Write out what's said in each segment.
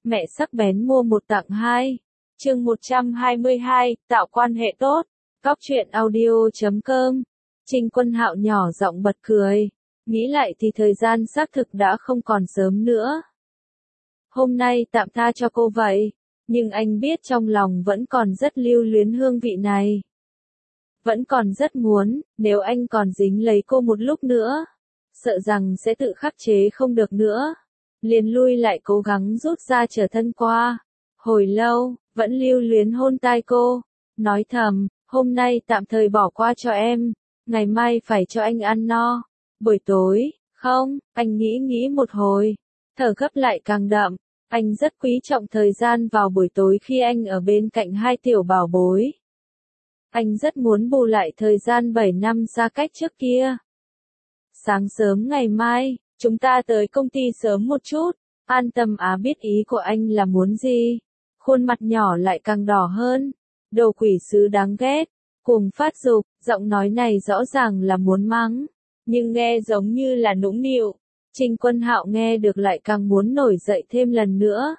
Mẹ sắc bén mua một tặng hai. Chương 122, tạo quan hệ tốt. Góc truyện audio.com. Trình Quân Hạo nhỏ giọng bật cười. Nghĩ lại thì thời gian xác thực đã không còn sớm nữa. Hôm nay tạm tha cho cô vậy. Nhưng anh biết trong lòng vẫn còn rất lưu luyến hương vị này. Vẫn còn rất muốn, nếu anh còn dính lấy cô một lúc nữa. Sợ rằng sẽ tự khắc chế không được nữa. Liền lui lại cố gắng rút ra trở thân qua. Hồi lâu, vẫn lưu luyến hôn tai cô. Nói thầm, hôm nay tạm thời bỏ qua cho em. Ngày mai phải cho anh ăn no. Buổi tối, không, anh nghĩ một hồi. Thở gấp lại càng đậm. Anh rất quý trọng thời gian vào buổi tối khi anh ở bên cạnh hai tiểu bảo bối. Anh rất muốn bù lại thời gian 7 năm xa cách trước kia. Sáng sớm ngày mai, chúng ta tới công ty sớm một chút. An Tâm Á biết ý của anh là muốn gì. Khuôn mặt nhỏ lại càng đỏ hơn. Đồ quỷ sứ đáng ghét. Cuồng phát dục, giọng nói này rõ ràng là muốn mắng. Nhưng nghe giống như là nũng nịu. Trình Quân Hạo nghe được lại càng muốn nổi dậy thêm lần nữa.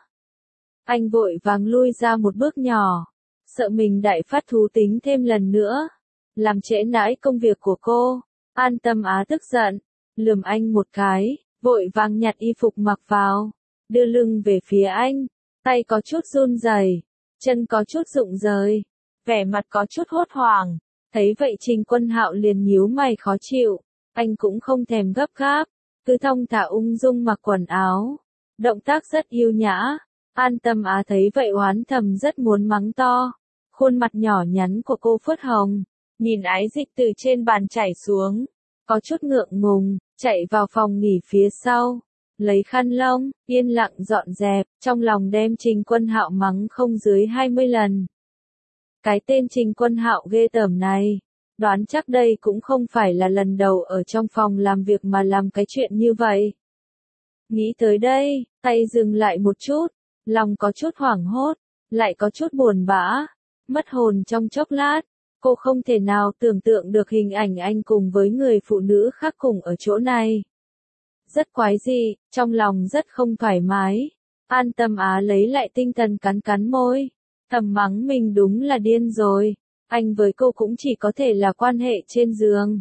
Anh vội vàng lui ra một bước nhỏ. Sợ mình đại phát thú tính thêm lần nữa. Làm trễ nải công việc của cô. An Tâm Á tức giận. Lườm anh một cái. Vội vàng nhặt y phục mặc vào. Đưa lưng về phía anh. Tay có chút run rẩy, chân có chút rụng rời. Vẻ mặt có chút hốt hoảng. Thấy vậy Trình Quân Hạo liền nhíu mày khó chịu. Anh cũng không thèm gấp gáp. Cứ thong thả ung dung mặc quần áo. Động tác rất yêu nhã. An Tâm Á thấy vậy oán thầm rất muốn mắng to. Khuôn mặt nhỏ nhắn của cô phớt hồng. Nhìn ái dịch từ trên bàn chảy xuống. Có chút ngượng ngùng, chạy vào phòng nghỉ phía sau. Lấy khăn lông, yên lặng dọn dẹp, trong lòng đem Trình Quân Hạo mắng không dưới 20 lần. Cái tên Trình Quân Hạo ghê tởm này. Đoán chắc đây cũng không phải là lần đầu ở trong phòng làm việc mà làm cái chuyện như vậy. Nghĩ tới đây, tay dừng lại một chút, lòng có chút hoảng hốt, lại có chút buồn bã, mất hồn trong chốc lát. Cô không thể nào tưởng tượng được hình ảnh anh cùng với người phụ nữ khác cùng ở chỗ này. Rất quái dị, trong lòng rất không thoải mái. An Tâm Á lấy lại tinh thần cắn cắn môi. Thầm mắng mình đúng là điên rồi. Anh với cô cũng chỉ có thể là quan hệ trên giường.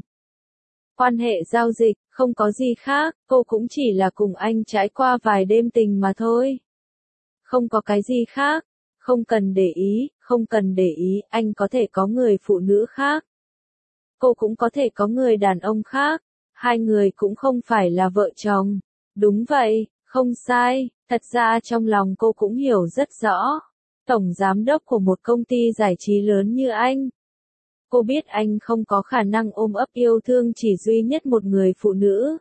Quan hệ giao dịch, không có gì khác, cô cũng chỉ là cùng anh trải qua vài đêm tình mà thôi. Không có cái gì khác, không cần để ý, không cần để ý, anh có thể có người phụ nữ khác. Cô cũng có thể có người đàn ông khác, hai người cũng không phải là vợ chồng. Đúng vậy, không sai, thật ra trong lòng cô cũng hiểu rất rõ. Tổng giám đốc của một công ty giải trí lớn như anh. Cô biết anh không có khả năng ôm ấp yêu thương chỉ duy nhất một người phụ nữ.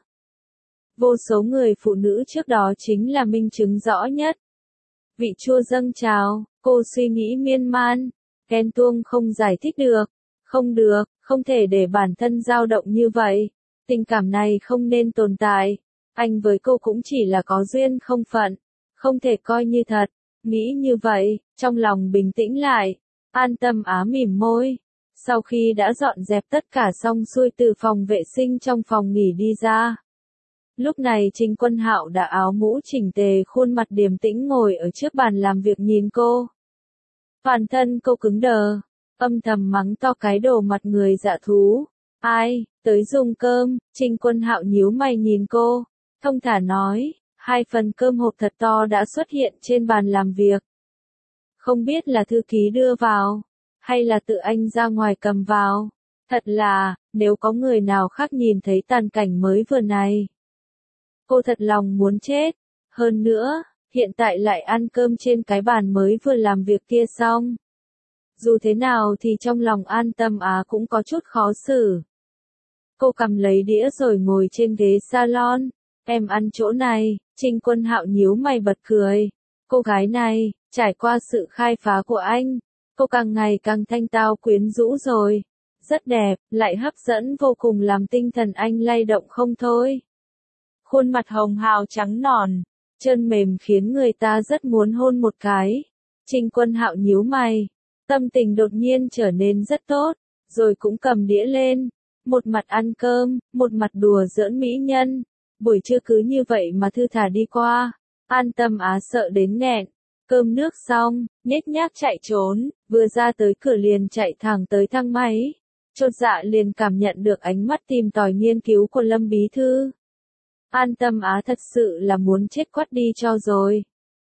Vô số người phụ nữ trước đó chính là minh chứng rõ nhất. Vị chua dâng trào, cô suy nghĩ miên man, ghen tuông không giải thích được. Không được, không thể để bản thân dao động như vậy. Tình cảm này không nên tồn tại. Anh với cô cũng chỉ là có duyên không phận, không thể coi như thật. Nghĩ như vậy, trong lòng bình tĩnh lại. An Tâm Á mỉm môi. Sau khi đã dọn dẹp tất cả xong xuôi từ phòng vệ sinh trong phòng nghỉ đi ra. Lúc này Trình Quân Hạo đã áo mũ chỉnh tề, khuôn mặt điềm tĩnh ngồi ở trước bàn làm việc nhìn cô. Toàn thân cô cứng đờ, âm thầm mắng to cái đồ mặt người dạ thú. Ai, tới dùng cơm. Trình Quân Hạo nhíu mày nhìn cô, thông thả nói. 2 phần cơm hộp thật to đã xuất hiện trên bàn làm việc. Không biết là thư ký đưa vào, hay là tự anh ra ngoài cầm vào. Thật là, nếu có người nào khác nhìn thấy tàn cảnh mới vừa này. Cô thật lòng muốn chết. Hơn nữa, hiện tại lại ăn cơm trên cái bàn mới vừa làm việc kia xong. Dù thế nào thì trong lòng An Tâm Á cũng có chút khó xử. Cô cầm lấy đĩa rồi ngồi trên ghế salon. Em ăn chỗ này. Trình Quân Hạo nhíu mày bật cười. Cô gái này, trải qua sự khai phá của anh, cô càng ngày càng thanh tao quyến rũ rồi. Rất đẹp, lại hấp dẫn vô cùng làm tinh thần anh lay động không thôi. Khuôn mặt hồng hào trắng nõn, chân mềm khiến người ta rất muốn hôn một cái. Trình Quân Hạo nhíu mày, tâm tình đột nhiên trở nên rất tốt, rồi cũng cầm đĩa lên. Một mặt ăn cơm, một mặt đùa giỡn mỹ nhân. Buổi trưa cứ như vậy mà thư thả đi qua. An Tâm Á sợ đến nghẹn, Cơm nước xong, nhếch nhác chạy trốn, vừa ra tới cửa liền chạy thẳng tới thang máy. Chột dạ liền cảm nhận được ánh mắt tìm tòi nghiên cứu của Lâm bí thư. An Tâm Á thật sự là muốn chết quắt đi cho rồi.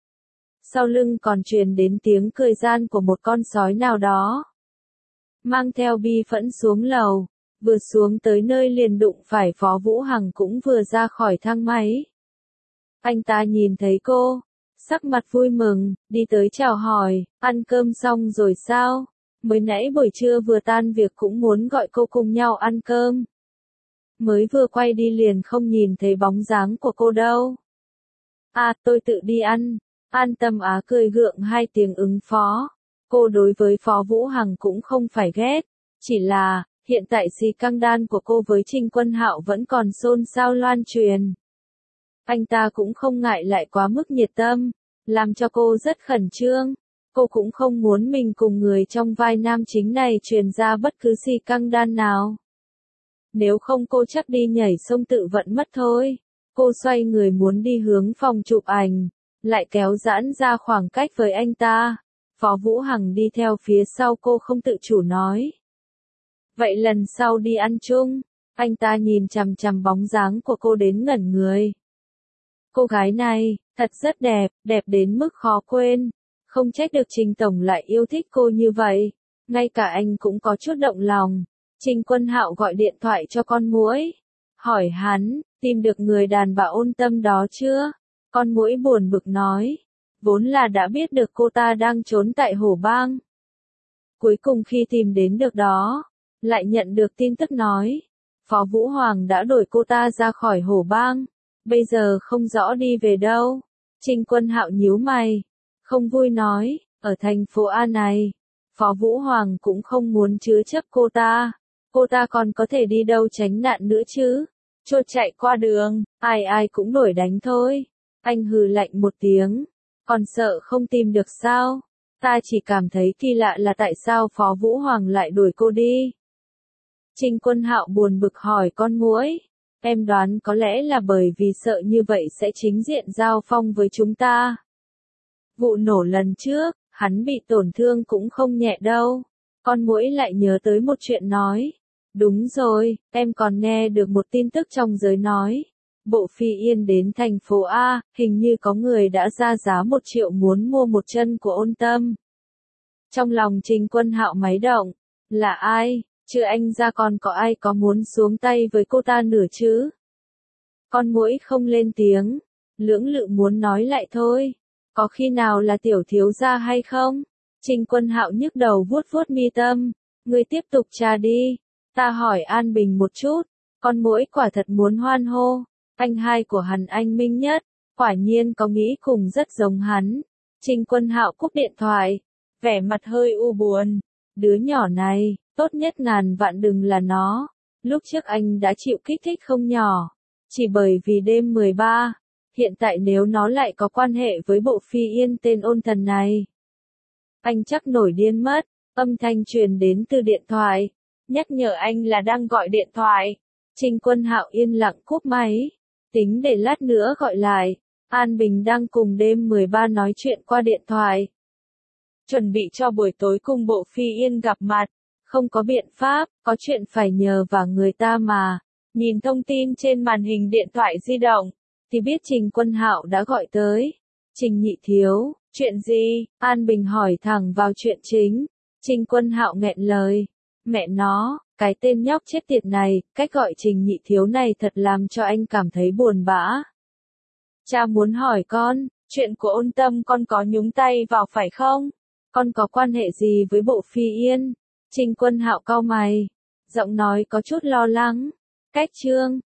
Sau lưng còn truyền đến tiếng cười gian của một con sói nào đó. Mang theo bi phẫn xuống lầu, vừa xuống tới nơi liền đụng phải Phó Vũ Hằng cũng vừa ra khỏi thang máy. Anh ta nhìn thấy cô, sắc mặt vui mừng, đi tới chào hỏi, ăn cơm xong rồi sao? Mới nãy buổi trưa vừa tan việc cũng muốn gọi cô cùng nhau ăn cơm. Mới vừa quay đi liền không nhìn thấy bóng dáng của cô đâu. À, tôi tự đi ăn. An Tâm Á cười gượng hai tiếng ứng phó. Cô đối với Phó Vũ Hằng cũng không phải ghét, chỉ là, hiện tại xì căng đan của cô với Trình Quân Hạo vẫn còn xôn xao loan truyền. Anh ta cũng không ngại lại quá mức nhiệt tâm, làm cho cô rất khẩn trương. Cô cũng không muốn mình cùng người trong vai nam chính này truyền ra bất cứ xì căng đan nào. Nếu không cô chắc đi nhảy sông tự vận mất thôi. Cô xoay người muốn đi hướng phòng chụp ảnh, lại kéo giãn ra khoảng cách với anh ta. Phó Vũ Hằng đi theo phía sau cô không tự chủ nói. Vậy lần sau đi ăn chung, anh ta nhìn chằm chằm bóng dáng của cô đến ngẩn người. Cô gái này, thật rất đẹp, đẹp đến mức khó quên. Không trách được Trình Tổng lại yêu thích cô như vậy. Ngay cả anh cũng có chút động lòng. Trình Quân Hạo gọi điện thoại cho con muỗi. Hỏi hắn, tìm được người đàn bà Ôn Tâm đó chưa? Con muỗi buồn bực nói. Vốn là đã biết được cô ta đang trốn tại Hổ Bang. Cuối cùng khi tìm đến được đó, lại nhận được tin tức nói. Phó Vũ Hoàng đã đuổi cô ta ra khỏi Hổ Bang. Bây giờ không rõ đi về đâu. Trình Quân Hạo nhíu mày. Không vui nói, ở thành phố A này, Phó Vũ Hoàng cũng không muốn chứa chấp cô ta. Cô ta còn có thể đi đâu tránh nạn nữa chứ? Chột chạy qua đường, ai ai cũng đuổi đánh thôi. Anh hừ lạnh một tiếng. Còn sợ không tìm được sao? Ta chỉ cảm thấy kỳ lạ là tại sao Phó Vũ Hoàng lại đuổi cô đi. Trình Quân Hạo buồn bực hỏi con muỗi. Em đoán có lẽ là bởi vì sợ như vậy sẽ chính diện giao phong với chúng ta. Vụ nổ lần trước, hắn bị tổn thương cũng không nhẹ đâu. Con muỗi lại nhớ tới một chuyện nói. Đúng rồi, em còn nghe được một tin tức trong giới nói. Bộ Phi Yên đến thành phố A, hình như có người đã ra giá 1 triệu muốn mua một chân của Ôn Tâm. Trong lòng Trình Quân Hạo máy động. Là ai? Chứ anh ra còn có ai có muốn xuống tay với cô ta nửa chứ? Con muỗi không lên tiếng. Lưỡng lự muốn nói lại thôi. Có khi nào là tiểu thiếu gia hay không? Trình Quân Hạo nhức đầu vuốt vuốt mi tâm. Ngươi tiếp tục tra đi. Ta hỏi An Bình một chút. Con muỗi quả thật muốn hoan hô. Anh hai của hắn anh minh nhất. Quả nhiên có nghĩ cùng rất giống hắn. Trình Quân Hạo cúp điện thoại. Vẻ mặt hơi u buồn. Đứa nhỏ này, tốt nhất ngàn vạn đừng là nó. Lúc trước anh đã chịu kích thích không nhỏ. Chỉ bởi vì đêm 13. Hiện tại nếu nó lại có quan hệ với bộ Phi Yên tên Ôn Thần này. Anh chắc nổi điên mất. Âm thanh truyền đến từ điện thoại. Nhắc nhở anh là đang gọi điện thoại. Trình Quân Hạo yên lặng cúp máy. Tính để lát nữa gọi lại. An Bình đang cùng đêm 13 nói chuyện qua điện thoại. Chuẩn bị cho buổi tối cùng bộ Phi Yên gặp mặt. Không có biện pháp, có chuyện phải nhờ vào người ta mà. Nhìn thông tin trên màn hình điện thoại di động, thì biết Trình Quân Hạo đã gọi tới. Trình nhị thiếu, chuyện gì? An Bình hỏi thẳng vào chuyện chính. Trình Quân Hạo nghẹn lời. Mẹ nó, cái tên nhóc chết tiệt này, cách gọi Trình nhị thiếu này thật làm cho anh cảm thấy buồn bã. Cha muốn hỏi con, chuyện của Ôn Tâm con có nhúng tay vào phải không? Con có quan hệ gì với bộ Phi Yên? Trình Quân Hạo cau mày, giọng nói có chút lo lắng. Cách chương